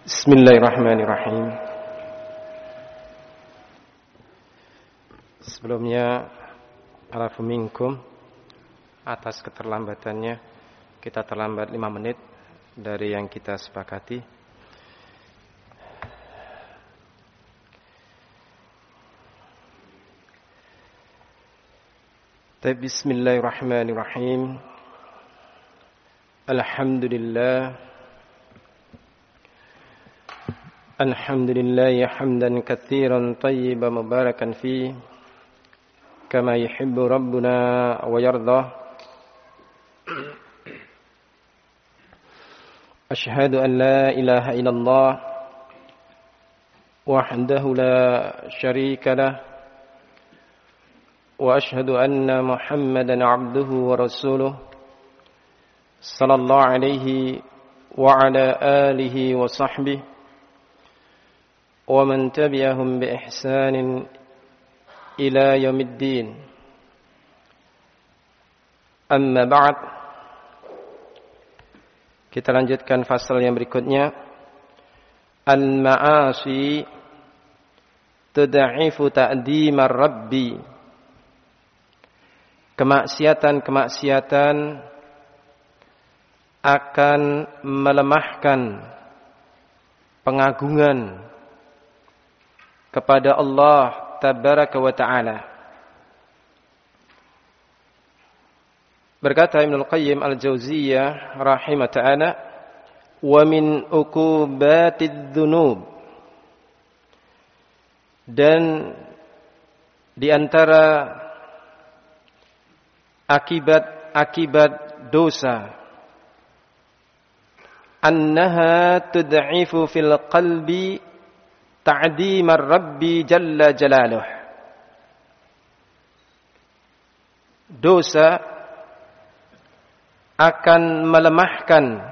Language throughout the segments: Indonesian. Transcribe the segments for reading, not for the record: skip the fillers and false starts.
Bismillahirrahmanirrahim. Sebelumnya, alafu minkum, atas keterlambatannya, kita terlambat 5 menit dari yang kita sepakati. Bismillahirrahmanirrahim. Alhamdulillah hamdan katsiran tayyiban mubarakan fi kama yuhibbu rabbuna wa yarda. Ashhadu an la ilaha illallah wahdahu la syarika lah wa ashhadu anna Muhammadan abduhu wa rasuluh sallallahu alaihi wa ala alihi wa sahbihi wa man tabi'ahum bi ihsanin ila yaumiddin. Amma ba'd. Kita lanjutkan fasal yang berikutnya. Al-ma'asi tud'ifu ta'dimar rabbi. Kemaksiatan-kemaksiatan akan melemahkan pengagungan kepada Allah tabaraka wa ta'ala. Berkata Ibnu Qayyim al-Jauziyah rahimah ta'ala, wa min uqubatidz dzunub, dan di antara akibat dosa, annaha tud'ifu fil qalbi ta'dimar rabbi jalla jalaluh. Dosa akan melemahkan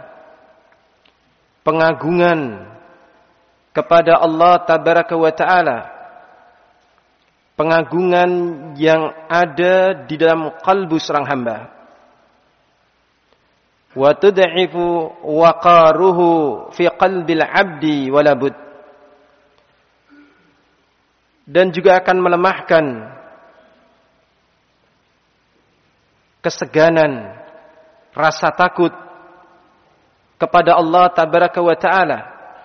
pengagungan kepada Allah tabaraka wa ta'ala, pengagungan yang ada di dalam qalbu seorang hamba. Wa tud'ifu waqaruhu fi qalbil 'abdi wala bud, dan juga akan melemahkan keseganan, rasa takut kepada Allah tabaraka wa ta'ala,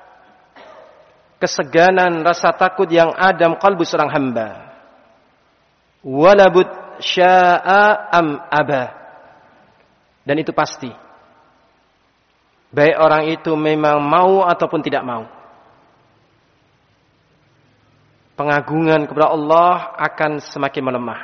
keseganan, rasa takut yang ada dalam qalbu seorang hamba. Walabud sya'a am aba, dan itu pasti, baik orang itu memang mau ataupun tidak mau, pengagungan kepada Allah akan semakin melemah.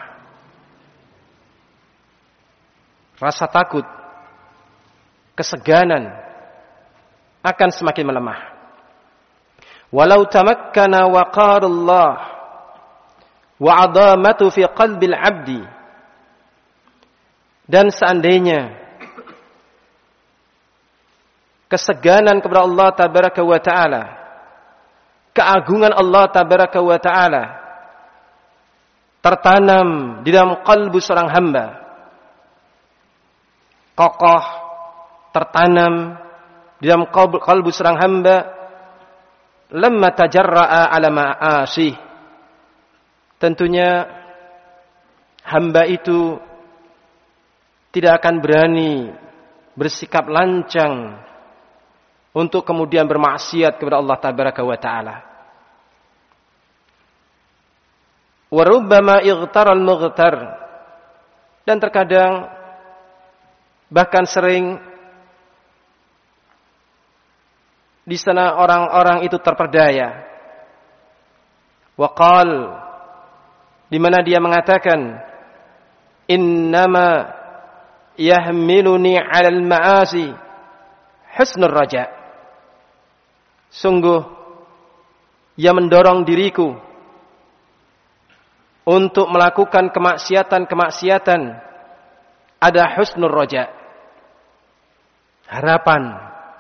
Rasa takut, keseganan akan semakin melemah. Walau tamakkana waqarullah wa 'adamatu fi qalbil 'abdi, dan seandainya keseganan kepada Allah tabaraka wa ta'ala, keagungan Allah tabaraka wa ta'ala tertanam di dalam qalbu seorang hamba, kokoh tertanam di dalam qalbu seorang hamba, lamma tajarra'a ala ma'asih, tentunya hamba itu tidak akan berani bersikap lancang untuk kemudian bermaksiat kepada Allah tabaraka wa ta'ala. Wa rubbama ightara al-mughtar, dan terkadang bahkan sering di sana orang-orang itu terperdaya. Wa qal, di mana dia mengatakan, innama yahmiluni 'alal ma'asi husnur raja, sungguh yang mendorong diriku untuk melakukan kemaksiatan-kemaksiatan ada husnur raja, harapan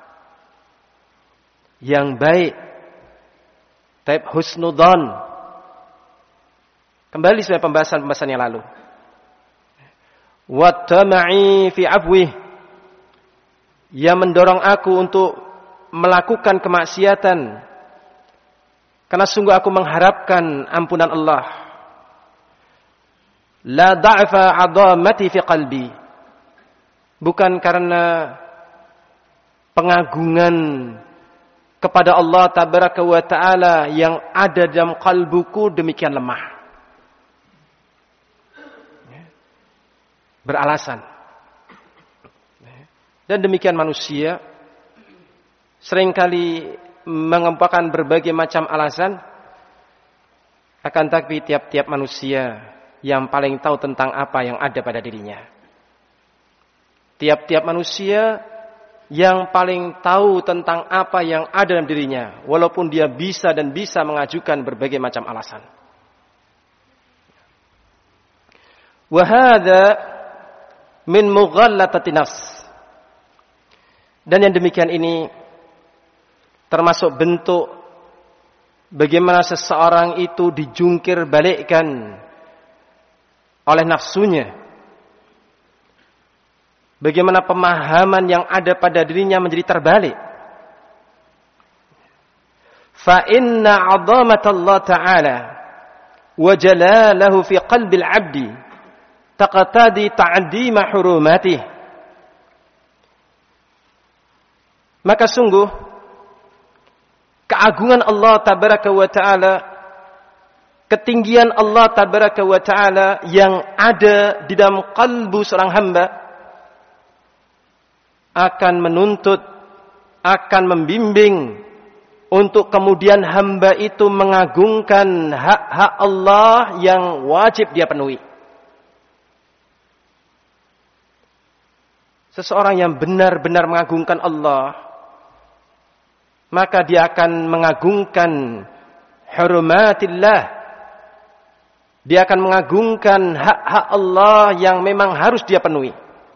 yang baik, type husnudzon. Kembali pada pembahasan yang lalu. Wa tama'i fi afwih, yang mendorong aku untuk melakukan kemaksiatan karena sungguh aku mengharapkan ampunan Allah. La da'fa 'adhamati fi qalbi. Bukan karena pengagungan kepada Allah tabaraka wa ta'ala yang ada dalam kalbuku demikian lemah. Beralasan. Dan demikian manusia seringkali mengemukakan berbagai macam alasan, akan tapi tiap-tiap manusia yang paling tahu tentang apa yang ada pada dirinya. Tiap-tiap manusia yang paling tahu tentang apa yang ada dalam dirinya, walaupun dia bisa mengajukan berbagai macam alasan. Wa hadza min mughallatati nafs. Dan yang demikian ini termasuk bentuk bagaimana seseorang itu dijungkir balikkan oleh nafsunya. Bagaimana pemahaman yang ada pada dirinya menjadi terbalik. Fa inna 'azamatallah ta'ala wa jalalahu fi qalbil 'abdi taqtadi ta'dima hurumatihi. Maka sungguh keagungan Allah tabaraka wa ta'ala, ketinggian Allah tabaraka wa ta'ala yang ada di dalam kalbu seorang hamba akan menuntut, akan membimbing untuk kemudian hamba itu mengagungkan hak-hak Allah yang wajib dia penuhi. Seseorang yang benar-benar mengagungkan Allah, maka dia akan mengagungkan hurumatillah. Dia akan mengagungkan hak-hak Allah yang memang harus dia penuhi.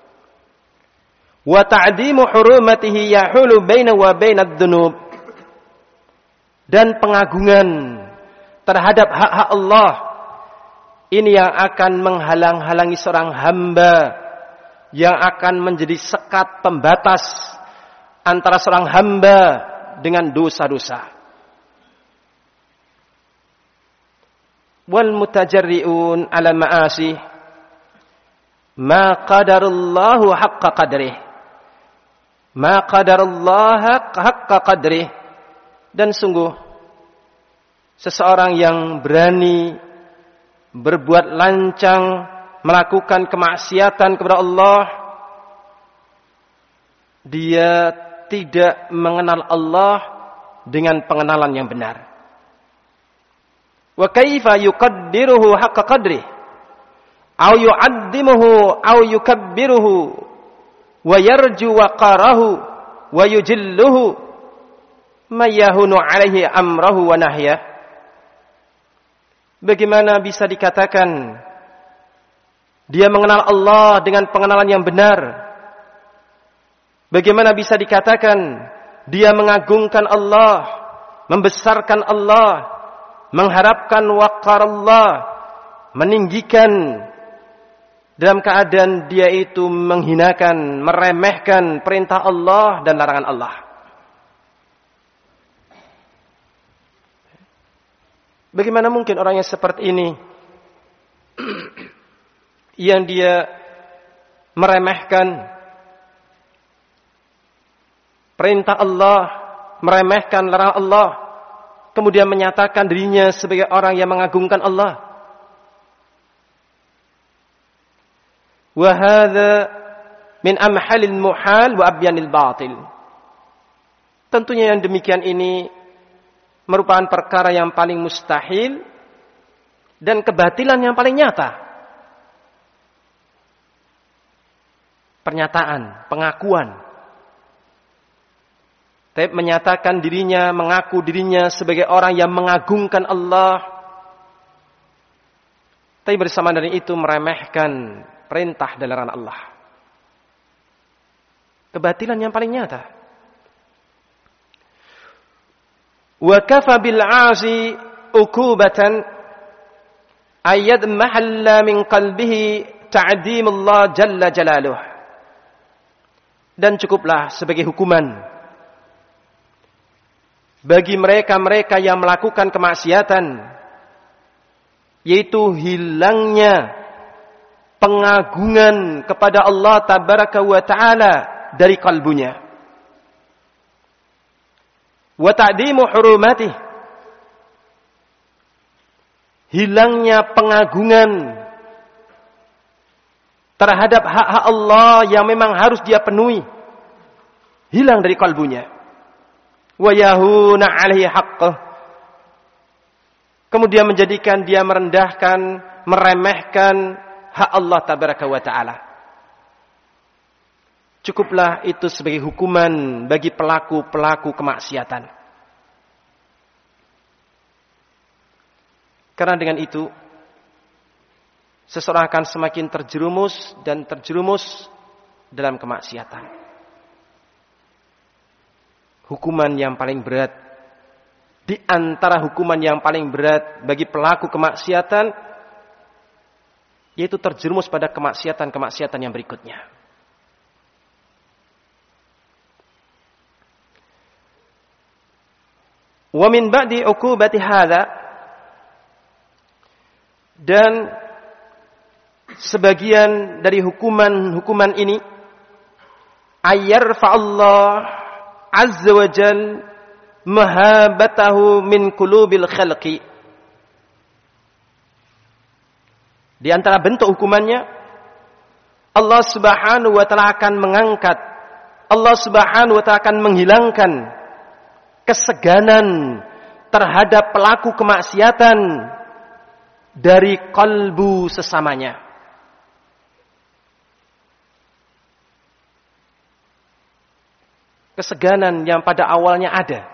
Wa ta'dimu hurumatihi yahulu baina wa bainad dzunub. Dan pengagungan terhadap hak-hak Allah ini yang akan menghalang-halangi seorang hamba, yang akan menjadi sekat pembatas antara seorang hamba dengan dosa-dosa. Wal mutajarri'un 'ala ma'asi ma qadarallahu haqqa qadrih. Ma qadarallahu haqqa qadrih. Dan sungguh seseorang yang berani berbuat lancang, melakukan kemaksiatan kepada Allah, dia tidak mengenal Allah dengan pengenalan yang benar. Wa kaifa yuqaddiruhu haqqa qadrih aw yu'addimuhu aw yukabbiruhu wa yarju waqarahu wa yujilluhu mayyahunu alaihi amrahu wa nahyah. Bagaimana bisa dikatakan dia mengenal Allah dengan pengenalan yang benar? Bagaimana bisa dikatakan dia mengagungkan Allah, membesarkan Allah, mengharapkan waqar Allah, meninggikan, dalam keadaan dia itu menghinakan, meremehkan perintah Allah dan larangan Allah? Bagaimana mungkin orang yang seperti ini yang dia meremehkan perintah Allah, meremehkan larangan Allah, kemudian menyatakan dirinya sebagai orang yang mengagungkan Allah? Wa hadza min amhalil muhal wa abyanil batil. Tentunya yang demikian ini merupakan perkara yang paling mustahil dan kebatilan yang paling nyata. Pernyataan, pengakuan. Tapi menyatakan dirinya, mengaku dirinya sebagai orang yang mengagungkan Allah, tapi bersama dengan itu meremehkan perintah dan larangan Allah. Kebatilan yang paling nyata. Wa kafa bil 'asi ukubatan ayyad mahalla min qalbihi ta'dim Allah jalla jalaluh. Dan cukuplah sebagai hukuman bagi mereka-mereka yang melakukan kemaksiatan, yaitu hilangnya pengagungan kepada Allah tabaraka wa ta'ala dari kalbunya, wa ta'dimu hurumatih, hilangnya pengagungan terhadap hak-hak Allah yang memang harus dia penuhi, hilang dari kalbunya. Wa yahuna 'alaihi haqqah, kemudian menjadikan dia merendahkan, meremehkan hak Allah tabaraka wa ta'ala. Cukuplah itu sebagai hukuman bagi pelaku-pelaku kemaksiatan. Karena dengan itu seseorang akan semakin terjerumus dan terjerumus dalam kemaksiatan. Hukuman yang paling berat di antara hukuman yang paling berat bagi pelaku kemaksiatan, yaitu terjerumus pada kemaksiatan-kemaksiatan yang berikutnya. Wa min ba'di uqubati hadza, dan sebagian dari hukuman ini, ayyarfa Allah azza wa jal mahabatahu min qulubil khalqi. Di antara bentuk hukumannya, Allah subhanahu wa ta'ala akan mengangkat, Allah subhanahu wa ta'ala akan menghilangkan keseganan terhadap pelaku kemaksiatan dari kalbu sesamanya. Keseganan yang pada awalnya ada,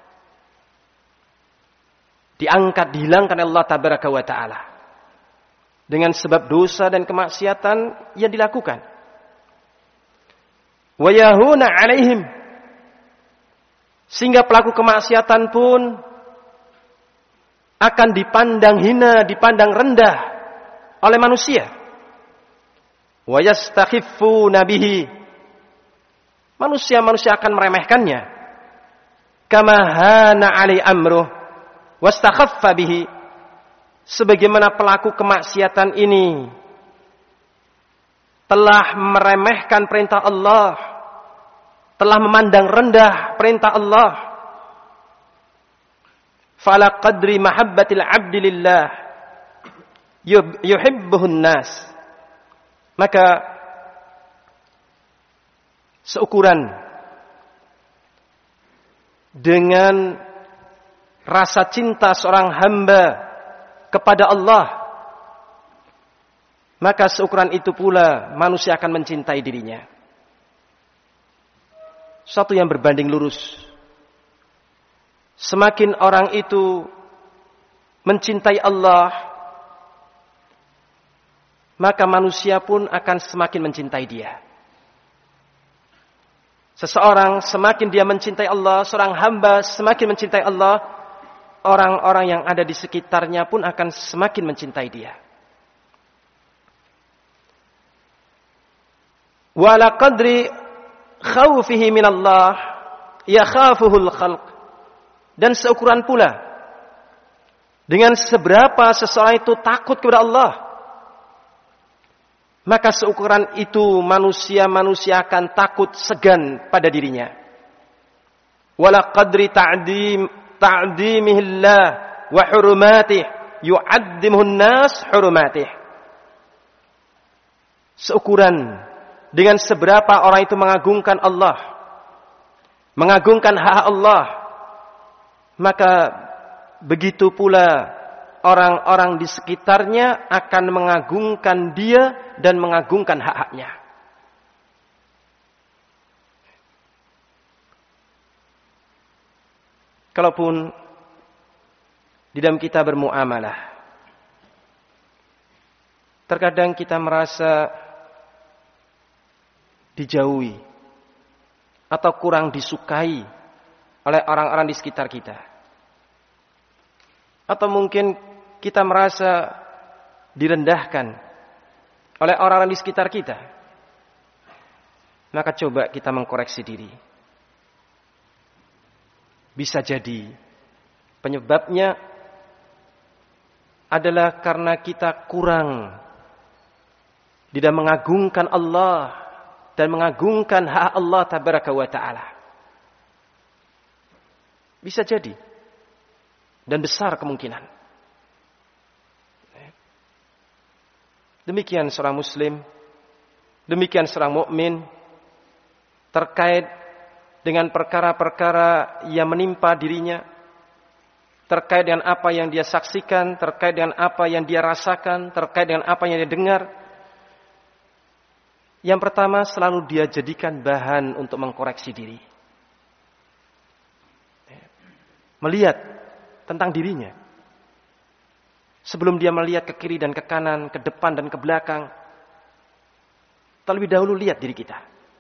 diangkat, dihilangkan oleh Allah tabaraka wa ta'ala dengan sebab dosa dan kemaksiatan yang dilakukan. Wa yahuna 'alaihim, sehingga pelaku kemaksiatan pun akan dipandang hina, dipandang rendah oleh manusia. Wa yastakhifuna bihi, manusia-manusia akan meremehkannya. Kama hana 'alai amruh wastakhaffa bihi, sebagaimana pelaku kemaksiatan ini telah meremehkan perintah Allah, telah memandang rendah perintah Allah. Fala qadri mahabbatil 'abdi lillah yuhibbuhun nas, maka seukuran dengan rasa cinta seorang hamba kepada Allah, maka seukuran itu pula manusia akan mencintai dirinya. Satu yang berbanding lurus. Semakin orang itu mencintai Allah, maka manusia pun akan semakin mencintai dia. Seseorang semakin dia mencintai Allah, seorang hamba semakin mencintai Allah, orang-orang yang ada di sekitarnya pun akan semakin mencintai dia. Wa la qadri khawfihi minallah yakhafuhul khalq, dan seukuran pula dengan seberapa seseorang itu takut kepada Allah, maka seukuran itu manusia-manusia akan takut, segan pada dirinya. Wala qadri ta'dimihillah wa hurumatih yu'addimuhun nas hurumatih. Seukuran dengan seberapa orang itu mengagungkan Allah, mengagungkan hak Allah, maka begitu pula orang-orang di sekitarnya akan mengagungkan dia dan mengagungkan hak-haknya. Kalaupun di dalam kita bermuamalah, terkadang kita merasa dijauhi atau kurang disukai oleh orang-orang di sekitar kita. Atau mungkin kita merasa direndahkan oleh orang-orang di sekitar kita. Maka coba kita mengkoreksi diri. Bisa jadi penyebabnya adalah karena kita kurang di dalam mengagungkan Allah dan mengagungkan hak Allah tabaraka wa ta'ala. Bisa jadi. Dan besar kemungkinan. Demikian seorang muslim, demikian seorang mukmin terkait dengan perkara-perkara yang menimpa dirinya, terkait dengan apa yang dia saksikan, terkait dengan apa yang dia rasakan, terkait dengan apa yang dia dengar. Yang pertama, selalu dia jadikan bahan untuk mengkoreksi diri. Melihat tentang dirinya. Sebelum dia melihat ke kiri dan ke kanan, ke depan dan ke belakang, terlebih dahulu lihat diri kita.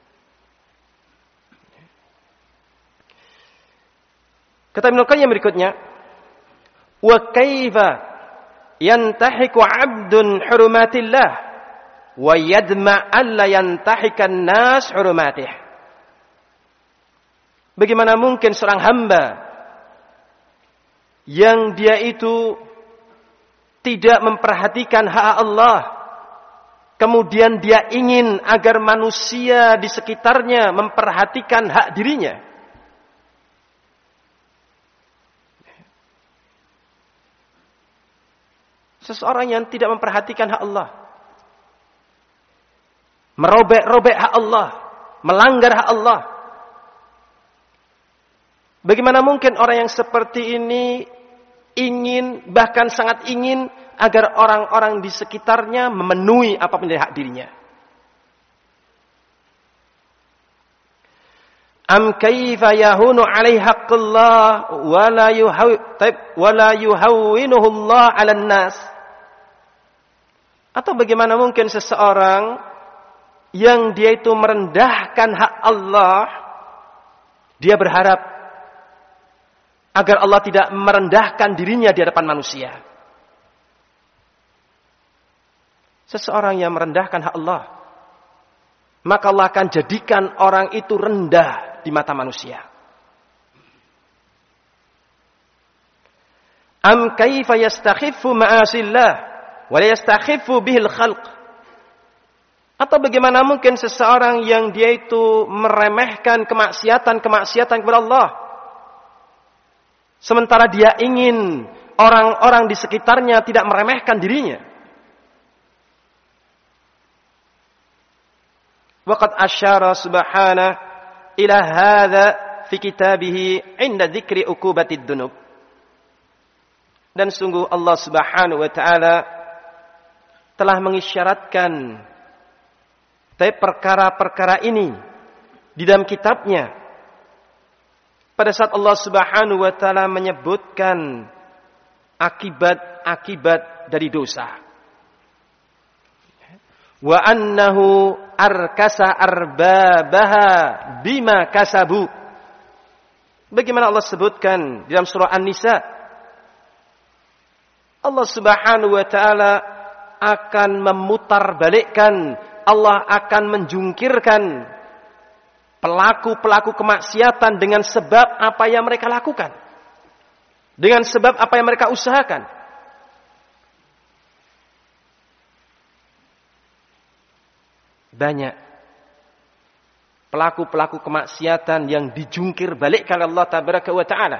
Kata Ibnu Qayyim berikutnya, wa kaifa yantahiku 'abdun hurumatillah wa yadma alla yantahikan nas hurumatih. Bagaimana mungkin seorang hamba yang dia itu tidak memperhatikan hak Allah, kemudian dia ingin agar manusia di sekitarnya memperhatikan hak dirinya. Seseorang yang tidak memperhatikan hak Allah, merobek-robek hak Allah, melanggar hak Allah. Bagaimana mungkin orang yang seperti ini ingin, bahkan sangat ingin agar orang-orang di sekitarnya memenuhi apapun dari hak dirinya. Am kaifa yahunu alaihi haqqullah wa la yuhawwinuhu Allah 'alan nas. Atau bagaimana mungkin seseorang yang dia itu merendahkan hak Allah, dia berharap agar Allah tidak merendahkan dirinya di hadapan manusia. Seseorang yang merendahkan hak Allah, maka Allah akan jadikan orang itu rendah di mata manusia. Am kaifa yastakhiffu ma'asillah wa la yastakhiffu bihil khalq. Atau bagaimana mungkin seseorang yang dia itu meremehkan kemaksiatan kepada Allah, sementara dia ingin orang-orang di sekitarnya tidak meremehkan dirinya. Waqad asyara subhanahu ila hadza fi kitabih 'inda dzikri uqubatid dunub. Dan sungguh Allah Subhanahu wa taala telah mengisyaratkan perkara-perkara ini di dalam kitabnya. Pada saat Allah Subhanahu wa taala menyebutkan akibat-akibat dari dosa. Wa annahu arkasa arbabaha bima kasabu. Bagaimana Allah sebutkan di dalam surah An-Nisa, Allah Subhanahu wa taala akan memutarbalikkan, Allah akan menjungkirkan pelaku-pelaku kemaksiatan dengan sebab apa yang mereka lakukan, dengan sebab apa yang mereka usahakan. Banyak pelaku-pelaku kemaksiatan yang dijungkir balikkan Allah tabaraka wa ta'ala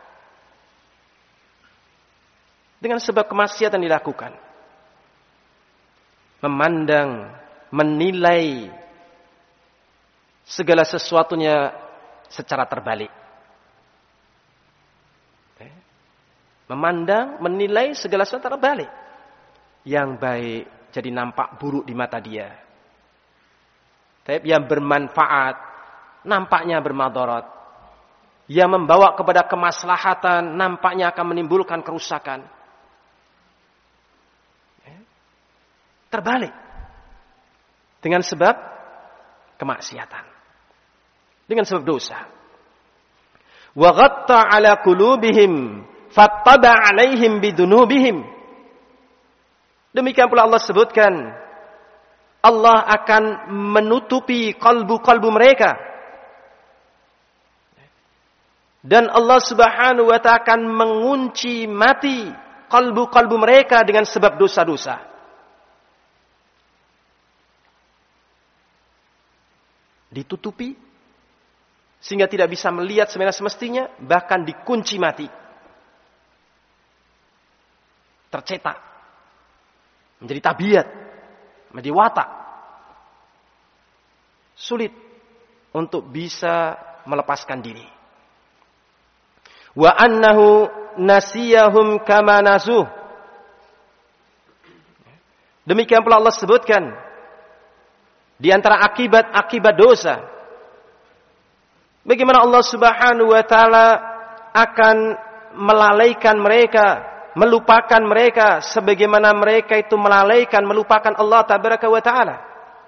dengan sebab kemaksiatan dilakukan. Memandang, menilai segala sesuatunya secara terbalik. Memandang, menilai segala sesuatu terbalik. Yang baik jadi nampak buruk di mata dia. Yang bermanfaat nampaknya bermadarat. Yang membawa kepada kemaslahatan nampaknya akan menimbulkan kerusakan. Terbalik. Dengan sebab kemaksiatan. Dengan sebab dosa. Wa ghatta ala qulubihim fattaba alaihim bidunubihim. Demikian pula Allah sebutkan, Allah akan menutupi kalbu-kalbu mereka Dan Allah Subhanahu wa ta'ala akan mengunci mati kalbu-kalbu mereka dengan sebab dosa-dosa. Ditutupi sehingga tidak bisa melihat semestinya, bahkan dikunci mati. Tercetak menjadi tabiat, menjadi watak. Sulit untuk bisa melepaskan diri. Wa annahu nasiyahum kama nasuh. Demikian pula Allah sebutkan di antara akibat-akibat dosa, bagaimana Allah Subhanahu wa ta'ala akan melalaikan mereka, melupakan mereka sebagaimana mereka itu melalaikan, melupakan Allah Tabaraka wa ta'ala.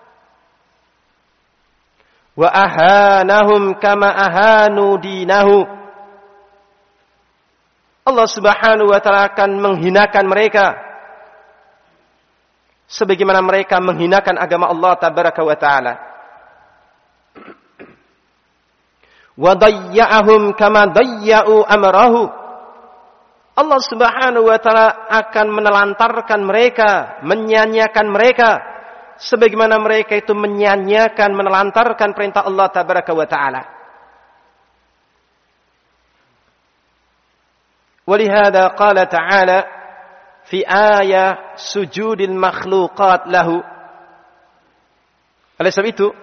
Wa ahanahum kama ahanu dinahu. Allah Subhanahu wa ta'ala akan menghinakan mereka sebagaimana mereka menghinakan agama Allah Tabaraka wa ta'ala. Wa dayya'ahum kama dayya'u amrahu. Allah Subhanahu wa ta'ala akan menelantarkan mereka, menyanyiakan mereka sebagaimana mereka itu menyanyiakan, menelantarkan perintah Allah Tabaraka wa ta'ala. Walihada qala ta'ala fi ayat sujudil makhluqat lahu. Oleh sebab itu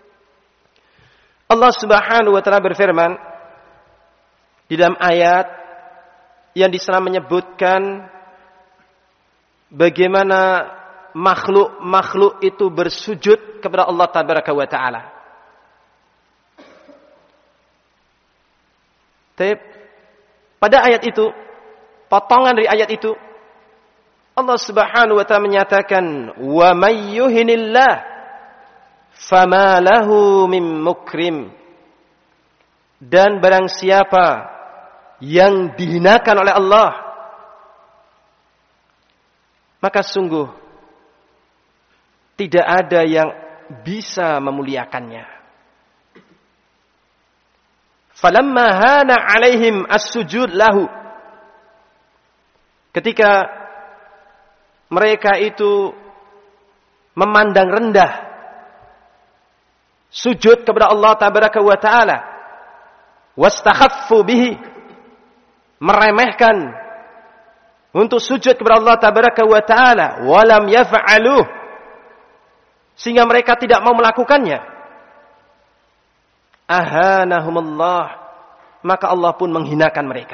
Allah Subhanahu wa ta'ala berfirman di dalam ayat yang di sana menyebutkan bagaimana makhluk itu bersujud kepada Allah Tabaraka wa ta'ala. Pada ayat itu, potongan dari ayat itu, Allah Subhanahu wa ta'ala menyatakan, "Wa may yuhinillah fama lahu min mukrim." Dan barang siapa yang dihinakan oleh Allah, maka sungguh tidak ada yang bisa memuliakannya. Falamma hana alaihim as-sujud lahu. Ketika mereka itu memandang rendah sujud kepada Allah Tabaraka wa ta'ala, wastakhaffu bihi, meremehkan untuk sujud kepada Allah Tabaraka wa ta'ala, walam yaf'aluh, sehingga mereka tidak mau melakukannya. Ahanahumullah, maka Allah pun menghinakan mereka.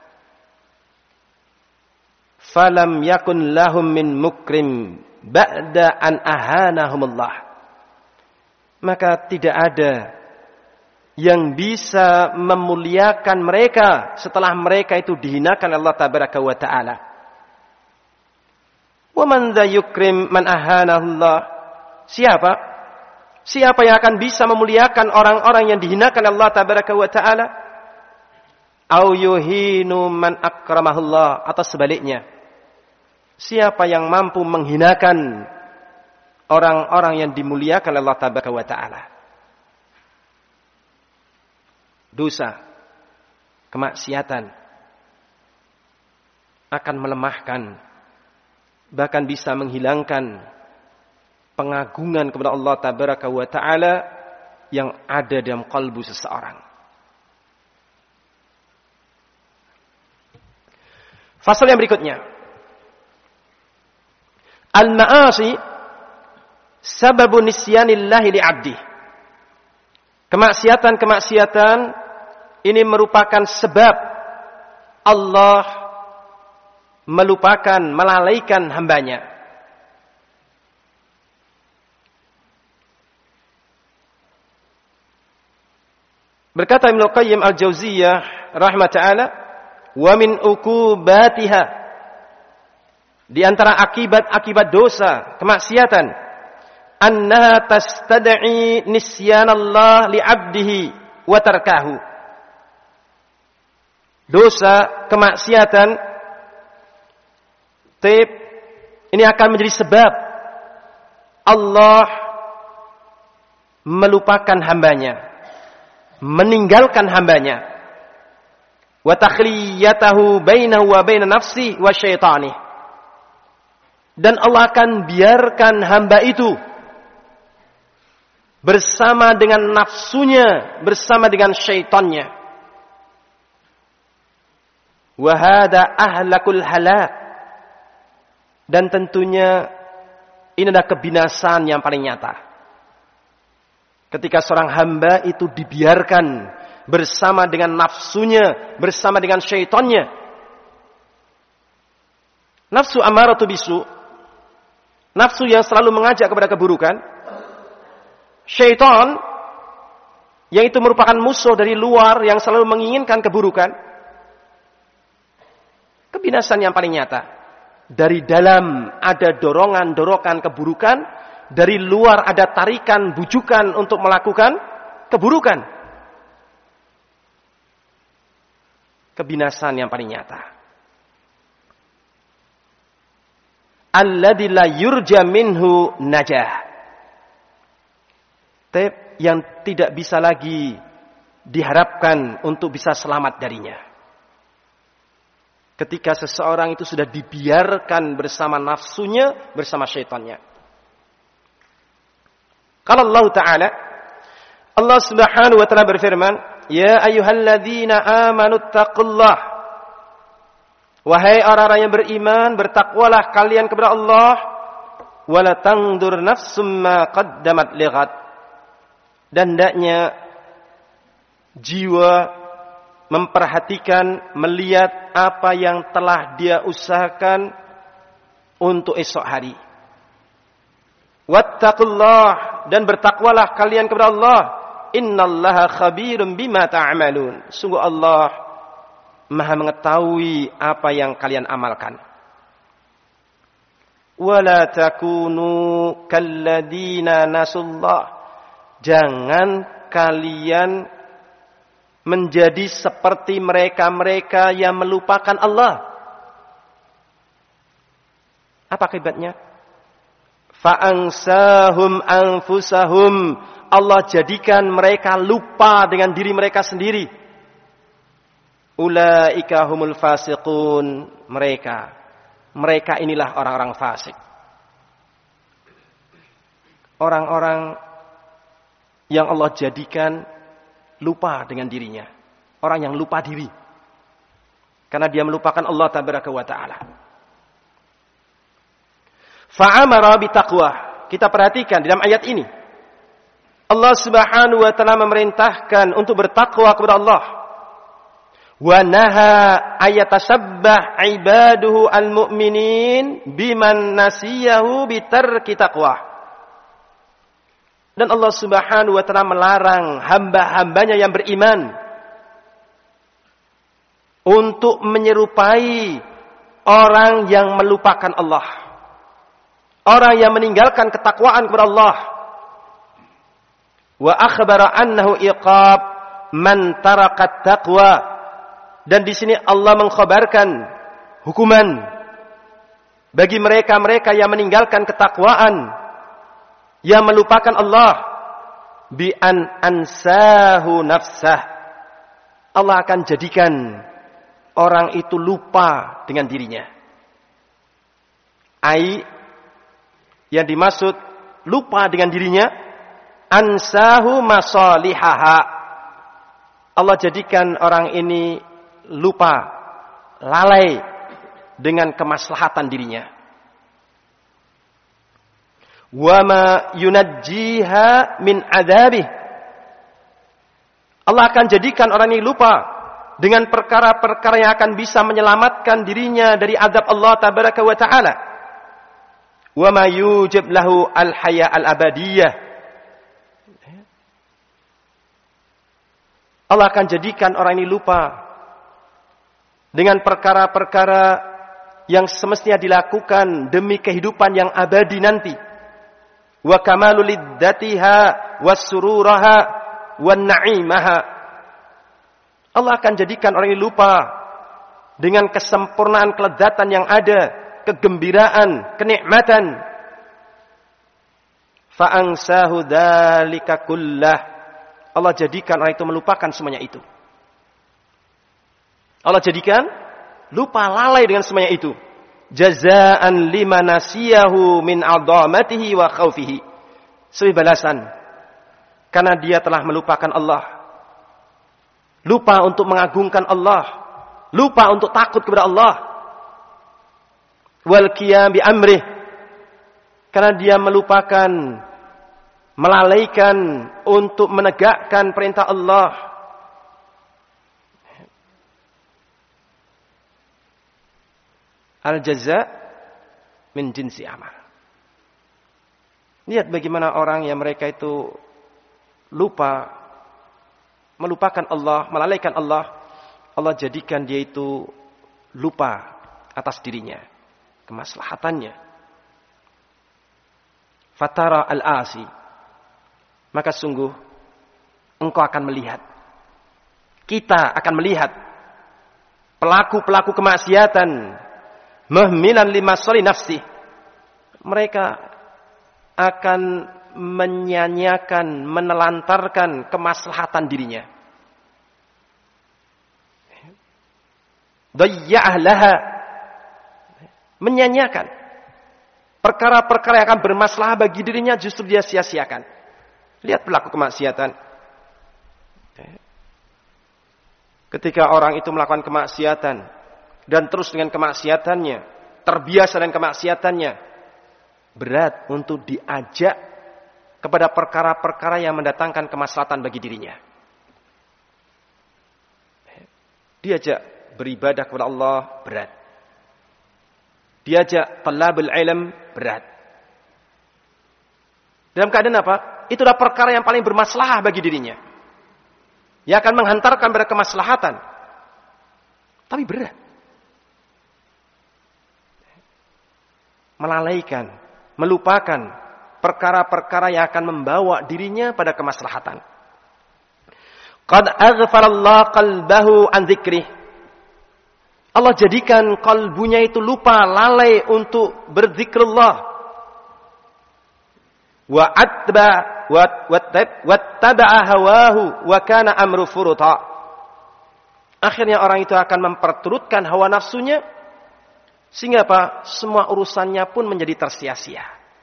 Falam yakun lahum min mukrim ba'da an ahanahumullah. Maka tidak ada yang bisa memuliakan mereka setelah mereka itu dihinakan Allah Tabaraka wa ta'ala. Wa man dha yukrim man ahanahullah. Siapa yang akan bisa memuliakan orang-orang yang dihinakan Allah Tabaraka wa ta'ala? Au yuhinu man akramahullah, atau sebaliknya. Siapa yang mampu menghinakan orang-orang yang dimuliakan Allah Tabaraka wa ta'ala? Dosa, kemaksiatan akan melemahkan, bahkan bisa menghilangkan pengagungan kepada Allah Tabaraka wa ta'ala yang ada dalam kalbu seseorang. Fasal yang berikutnya, al-ma'asi sababun nisyanillahi li'abdi. Kemaksiatan ini merupakan sebab Allah melupakan, melalaikan hambanya. Berkata Ibnu Qayyim al-Jauziyah rahimah ta'ala, wa min uqubatiha, di antara akibat-akibat dosa, kemaksiatan, annaha tastad'i nisyanallah li'abdihi wa tarkahu. Dosa, kemaksiatan, ini akan menjadi sebab Allah melupakan hambanya, meninggalkan hambanya. wa takhliyatahu bainahu wa baina nafsi wa syaitani. Dan Allah akan biarkan hamba itu bersama dengan nafsunya, bersama dengan syaitannya. Wa hadza ahlakul halak. Dan tentunya ini adalah kebinasaan yang paling nyata. Ketika seorang hamba itu dibiarkan bersama dengan nafsunya, bersama dengan syaitannya. Nafsu ammaratu bisu, nafsu yang selalu mengajak kepada keburukan. Syaitan yang itu merupakan musuh dari luar yang selalu menginginkan keburukan. Kebinasaan yang paling nyata. Dari dalam ada dorongan-dorongan keburukan, dari luar ada tarikan, bujukan untuk melakukan keburukan. Kebinasaan yang paling nyata. Alladzi la yurja minhu najah. Yang tidak bisa lagi diharapkan untuk bisa selamat darinya. Ketika seseorang itu sudah dibiarkan bersama nafsunya, bersama syaitannya. Kalau Allah Ta'ala, Allah Subhanahu wa Ta'ala berfirman, Ya ayyuhalladzina amanu taqullah. Wahai orang-orang yang beriman, bertakwalah kalian kepada Allah. Wala tangdur nafsum ma qaddamat lighad. Dan hendaknya jiwa memperhatikan, melihat apa yang telah dia usahakan untuk esok hari. Wattaqullah, dan bertakwalah kalian kepada Allah. Innallaha khabirum bima ta'malun. Sungguh Allah Maha mengetahui apa yang kalian amalkan. Wala takunu kalladina nasullah. Jangan kalian menjadi seperti mereka-mereka yang melupakan Allah. Apa akibatnya? Fa'ansahum anfusahum. Allah jadikan mereka lupa dengan diri mereka sendiri. Ulaika humul fasiqun. Mereka inilah orang-orang fasik. Orang-orang yang Allah jadikan lupa dengan dirinya. Orang yang lupa diri. Karena dia melupakan Allah tabaraka wa ta'ala. Fa'amara bitaqwa. Kita perhatikan dalam ayat ini. Allah Subhanahu wa ta'ala memerintahkan untuk bertakwa kepada Allah. Wa naha ayatasabbah ibaduhu al-mu'minin biman nasiyahu bitarki taqwa. Dan Allah Subhanahu wa ta'ala melarang hamba-hambanya yang beriman untuk menyerupai orang yang melupakan Allah. Orang yang meninggalkan ketakwaan kepada Allah. Wa akhbara annahu iqab man tarakat taqwa. Dan di sini Allah mengkhabarkan hukuman bagi mereka-mereka yang meninggalkan ketakwaan, yang melupakan Allah, bi an ansahu nafsah. Allah akan jadikan orang itu lupa dengan dirinya. Yang dimaksud lupa dengan dirinya, ansahu masalihaha. Allah jadikan orang ini lupa, lalai dengan kemaslahatan dirinya. Wama yunajjiha min adzabih. Allah akan jadikan orang ini lupa dengan perkara-perkara yang akan bisa menyelamatkan dirinya dari azab Allah tabaraka wa ta'ala. Wama yujib lahu al-haya al-abadiyah. Allah akan jadikan orang ini lupa dengan perkara-perkara yang semestinya dilakukan demi kehidupan yang abadi nanti. Wa kamalu liddatiha wassururaha wan na'imaha. Allah akan jadikan orang ini lupa dengan kesempurnaan kelezatan yang ada, kegembiraan, kenikmatan. Fa'ansahu dzalika kullah. Allah jadikan orang itu melupakan semuanya itu. Allah jadikan lupa, lalai dengan semuanya itu. Jazaan lima nasiyahu min adhamatihi wa khawfihi. Sebagai balasan karena dia telah melupakan Allah. Lupa untuk mengagungkan Allah. Lupa untuk takut kepada Allah. Wal qiyam bi amrih. Karena dia melupakan, melalaikan untuk menegakkan perintah Allah. Al-jaza min jinsi amal. Lihat bagaimana orang yang mereka itu lupa, melupakan Allah, melalaikan Allah. Allah jadikan dia itu lupa atas dirinya, kemaslahatannya. Fatara al-asi. Maka sungguh engkau akan melihat, kita akan melihat pelaku-pelaku kemaksiatan muhmilan limasali nafsi. Mereka akan menyanyiakan, menelantarkan kemaslahatan dirinya. Dayya'ah laha. Menyanyiakan perkara-perkara yang akan bermasalah bagi dirinya justru dia sia-siakan. Lihat pelaku kemaksiatan. Ketika orang itu melakukan kemaksiatan dan terus dengan kemaksiatannya, terbiasa dengan kemaksiatannya, berat untuk diajak kepada perkara-perkara yang mendatangkan kemaslahatan bagi dirinya. Diajak beribadah kepada Allah, berat. Diajak talabul ilm, berat. Dalam keadaan apa? Itulah perkara yang paling bermasalah bagi dirinya. Yang akan menghantarkan pada kemaslahatan. Tapi berat. Melalaikan, melupakan perkara-perkara yang akan membawa dirinya pada kemaslahatan. Qad aghfarallahu qalbahu an dzikrih. Allah jadikan kalbunya itu lupa, lalai untuk berzikrullah. Wattaba'a hawahu wa kana amru furuta. Akhirnya orang itu akan memperturutkan hawa nafsunya sehingga apa? Semua urusannya pun menjadi tersia-sia.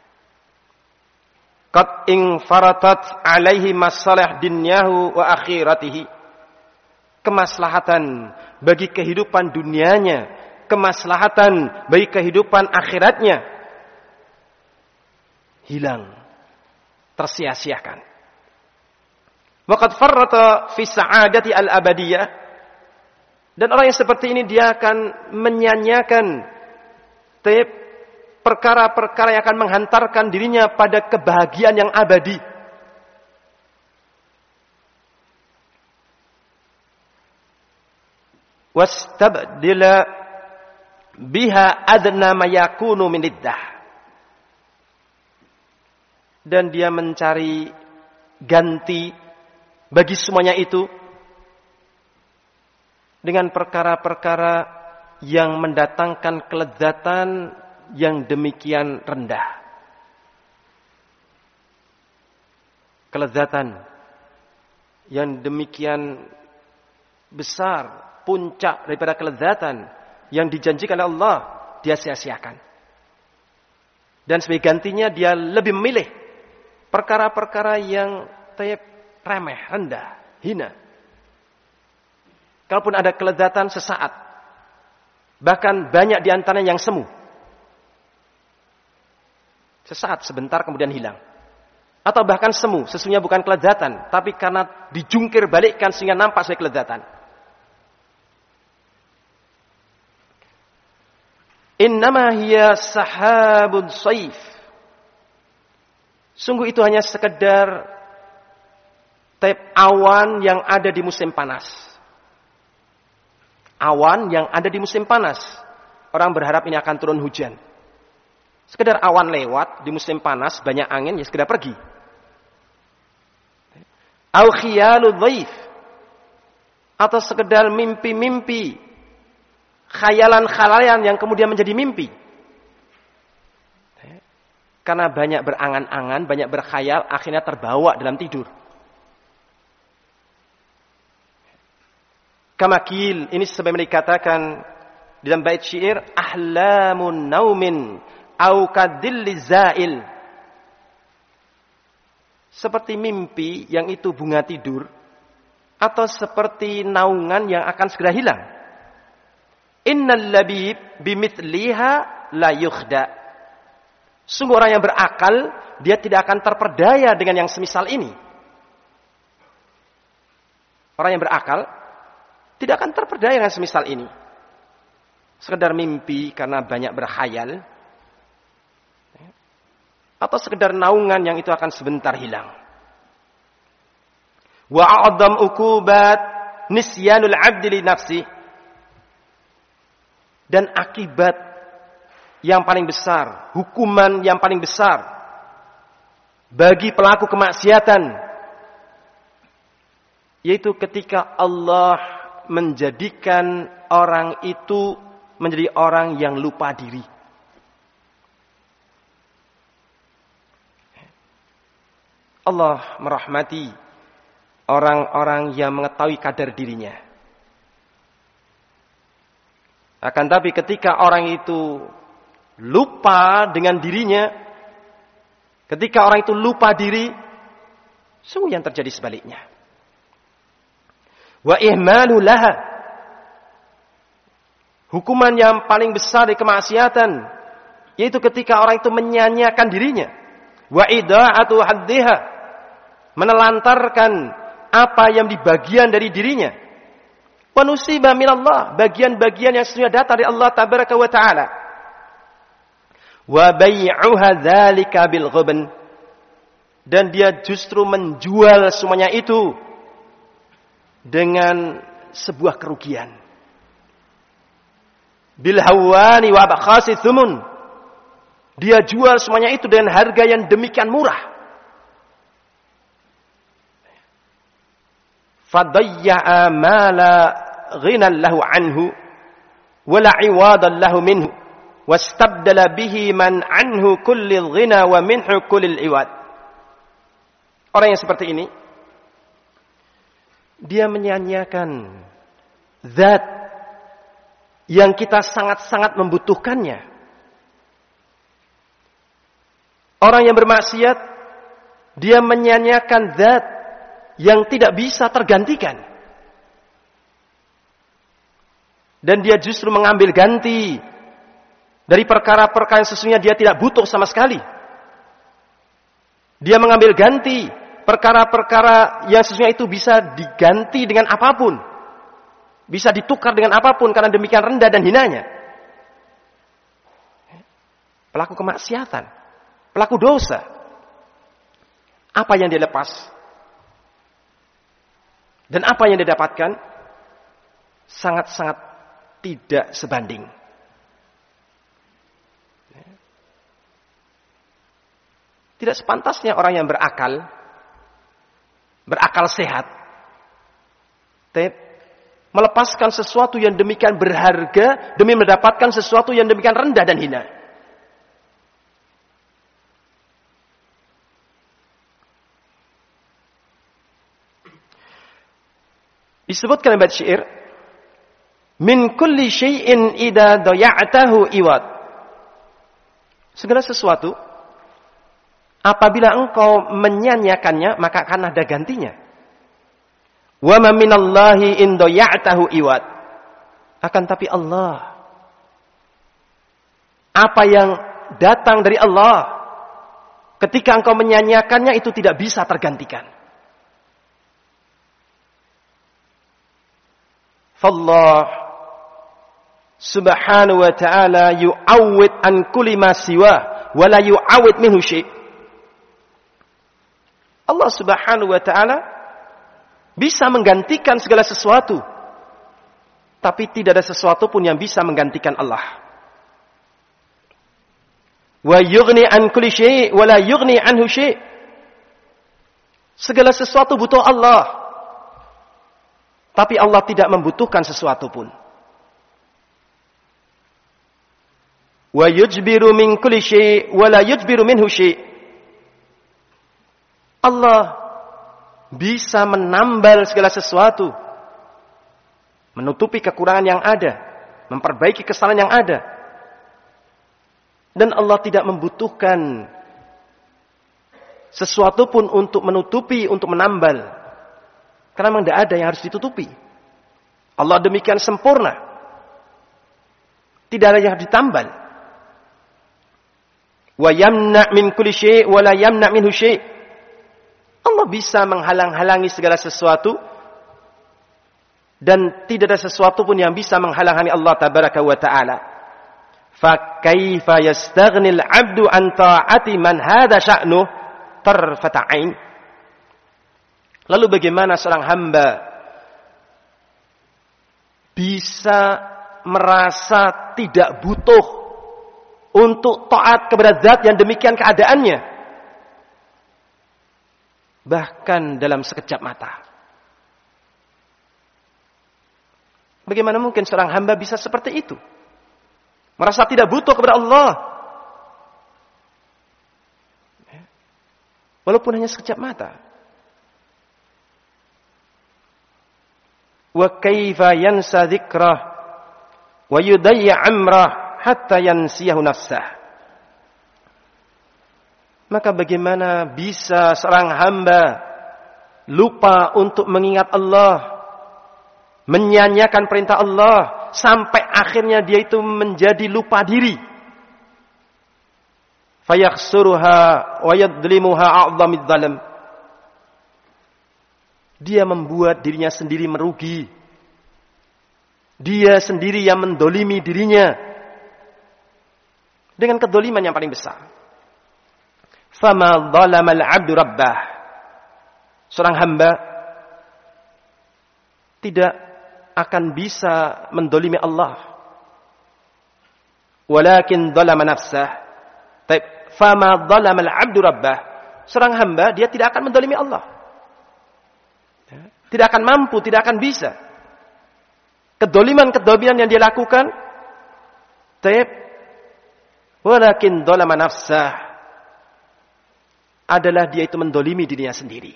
Qad infaratat alaihi masalah dunyahu wa akhiratihi. Kemaslahatan bagi kehidupan dunianya, kemaslahatan bagi kehidupan akhiratnya hilang, tersia-siakan. Waqad farrata fi sa'adati al-abadiyah. Dan orang yang seperti ini dia akan menyanyiakan perkara-perkara yang akan menghantarkan dirinya pada kebahagiaan yang abadi. Wastabdila biha adna ma yakunu min iddah. Dan dia mencari ganti bagi semuanya itu dengan perkara-perkara yang mendatangkan kelezatan yang demikian rendah. Kelezatan yang demikian besar, puncak daripada kelezatan yang dijanjikan oleh Allah, dia sia-siakan. Dan sebagai gantinya dia lebih memilih perkara-perkara yang remeh, rendah, hina. Kalaupun ada kelezatan sesaat, bahkan banyak di antaranya yang semu. Sesaat, sebentar kemudian hilang. Atau bahkan semu, sesungguhnya bukan kelezatan, tapi karena dijungkir balikkan sehingga nampak sebagai kelezatan. Innama hiya sahabun saif. Sungguh itu hanya sekedar awan yang ada di musim panas. Awan yang ada di musim panas. Orang berharap ini akan turun hujan. Sekedar awan lewat di musim panas, banyak angin, ya sekedar pergi. Au khiyalul dhaif. Atau sekedar mimpi-mimpi, khayalan-khalayan yang kemudian menjadi mimpi. Karena banyak berangan-angan, banyak berkhayal, akhirnya terbawa dalam tidur. Kamakil, ini sebagaimana dikatakan dalam bait syair, ahlamun naumin au kadilli zail. Seperti mimpi yang itu bunga tidur, atau seperti naungan yang akan segera hilang. Innal labib bimithliha la yukhda. Sungguh orang yang berakal, dia tidak akan terperdaya dengan yang semisal ini. Orang yang berakal tidak akan terperdaya dengan semisal ini. Sekedar mimpi karena banyak berkhayal, atau sekedar naungan yang itu akan sebentar hilang. Wa a'dham uqubat nisyanul 'abdi li nafsi. Dan akibat yang paling besar, hukuman yang paling besar bagi pelaku kemaksiatan, yaitu ketika Allah menjadikan orang itu menjadi orang yang lupa diri. Allah merahmati orang-orang yang mengetahui kadar dirinya. Akan tapi ketika orang itu lupa dengan dirinya, ketika orang itu lupa diri, sungguh yang terjadi sebaliknya. Wa ihmalu laha. Hukuman yang paling besar di kemaksiatan, yaitu ketika orang itu menyanyiakan dirinya. Wa ida'atu haddiha. Menelantarkan apa yang di bagian dari dirinya. Wa nusiba minallah, bagian-bagian yang sudah datang dari Allah tabaraka wa ta'ala. Wa bai'uha dzalika bil ghubn. Dan dia justru menjual semuanya itu dengan sebuah kerugian. Bil hawani wa bakhasi thumun. Dia jual semuanya itu dengan harga yang demikian murah. Fadayya'a ma la ghinan lahu anhu wa la 'iwadan lahu minhu wastabdala bihi man anhu kullil ghina wa minhu kullil 'iwad. Orang yang seperti ini, dia menyanyiakan zat yang kita sangat-sangat membutuhkannya. Orang yang bermaksiat, dia menyanyiakan zat yang tidak bisa tergantikan. Dan dia justru mengambil ganti dari perkara-perkara yang sesungguhnya dia tidak butuh sama sekali. Dia mengambil ganti perkara-perkara yang sesungguhnya itu bisa diganti dengan apapun. Bisa ditukar dengan apapun karena demikian rendah dan hinanya. Pelaku kemaksiatan, pelaku dosa. Apa yang dia lepas? Dan apa yang dia dapatkan? Sangat-sangat tidak sebanding. Tidak sepantasnya orang yang berakal sehat, melepaskan sesuatu yang demikian berharga demi mendapatkan sesuatu yang demikian rendah dan hina. Disebutkan dalam bait syair, min kulli syai'in idza daya'tahu iwad. Segala sesuatu apabila engkau menyanyiakannya maka akan ada gantinya. Wa ma minallahi in daya'tahu iwad. Akan tapi Allah, apa yang datang dari Allah ketika engkau menyanyiakannya itu tidak bisa tergantikan. Allah subhanahu wa ta'ala yu'awwid an kulli ma siwa wa la yu'awwid minhu syai'. Allah subhanahu wa ta'ala bisa menggantikan segala sesuatu, tapi tidak ada sesuatu pun yang bisa menggantikan Allah. Wa yughni an kulli syai' wa la yughni anhu syai'. Segala sesuatu butuh Allah, tapi Allah tidak membutuhkan sesuatu pun. Wa yujbiru min kulli syai' wa la yujbiru minhu syai'. Allah bisa menambal segala sesuatu, menutupi kekurangan yang ada, memperbaiki kesalahan yang ada. Dan Allah tidak membutuhkan sesuatu pun untuk menutupi, untuk menambal. Karena memang tidak ada yang harus ditutupi. Allah demikian sempurna. Tidak ada yang harus ditambal. Wa yamna' min kulli syai' wa la yamna' minhu syai'. Allah bisa menghalang-halangi segala sesuatu dan tidak ada sesuatu pun yang bisa menghalang-halangi Allah tabaraka wa taala. Fa kaifa yastaghnil 'abdu an ta'ati man hadha sya'nuh tarfata 'ain. Lalu bagaimana seorang hamba bisa merasa tidak butuh untuk taat kepada zat yang demikian keadaannya, bahkan dalam sekejap mata? Bagaimana mungkin seorang hamba bisa seperti itu, merasa tidak butuh kepada Allah walaupun hanya sekejap mata? Wa kaifa yansa dzikrah wa yudayya amrah hatta yansiyahu nafsah. Maka bagaimana bisa seorang hamba lupa untuk mengingat Allah, menyanyiakan perintah Allah, sampai akhirnya dia itu menjadi lupa diri. Fayakhsuruha wa yadlimuha a'zamidz zalam. Dia membuat dirinya sendiri merugi. Dia sendiri yang mendolimi dirinya dengan kedoliman yang paling besar. Fama dhalamal 'abdu rabbah. Seorang hamba tidak akan bisa mendolimi Allah. Walakin dhalama nafsah. Fama dhalamal 'abdu rabbah. Seorang hamba dia tidak akan mendolimi Allah. Tidak akan mampu, tidak akan bisa. Kedoliman yang dia lakukan, walakin dhalama nafsah, adalah dia itu mendolimi dirinya sendiri.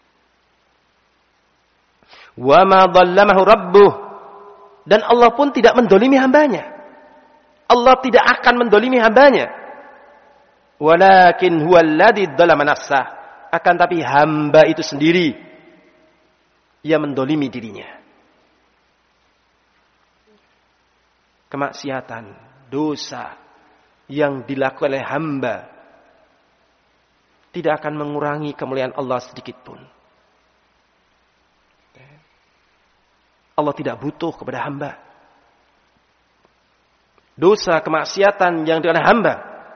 Wa ma dhallamahu rabbuh, dan Allah pun tidak mendolimi hambanya. Allah tidak akan mendolimi hambanya. Walakin huwallazi dhallama nafsah, akan tapi hamba itu sendiri ia mendolimi dirinya. Kemaksiatan, dosa yang dilakukan oleh hamba tidak akan mengurangi kemuliaan Allah sedikit pun. Allah tidak butuh kepada hamba. Dosa, kemaksiatan yang dilakukan oleh hamba,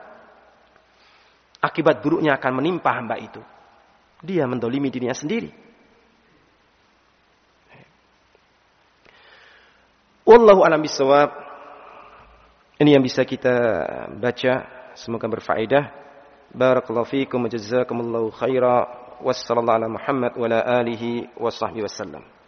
akibat buruknya akan menimpa hamba itu. Dia mendolimi dirinya sendiri. Wallahu a'lam bishawab. Ini yang bisa kita baca, semoga berfaedah. Barakallahu fiikum wa jazakumullahu khaira. Wassallallahu ala Muhammad wa ala alihi wa sahbihi wasallam.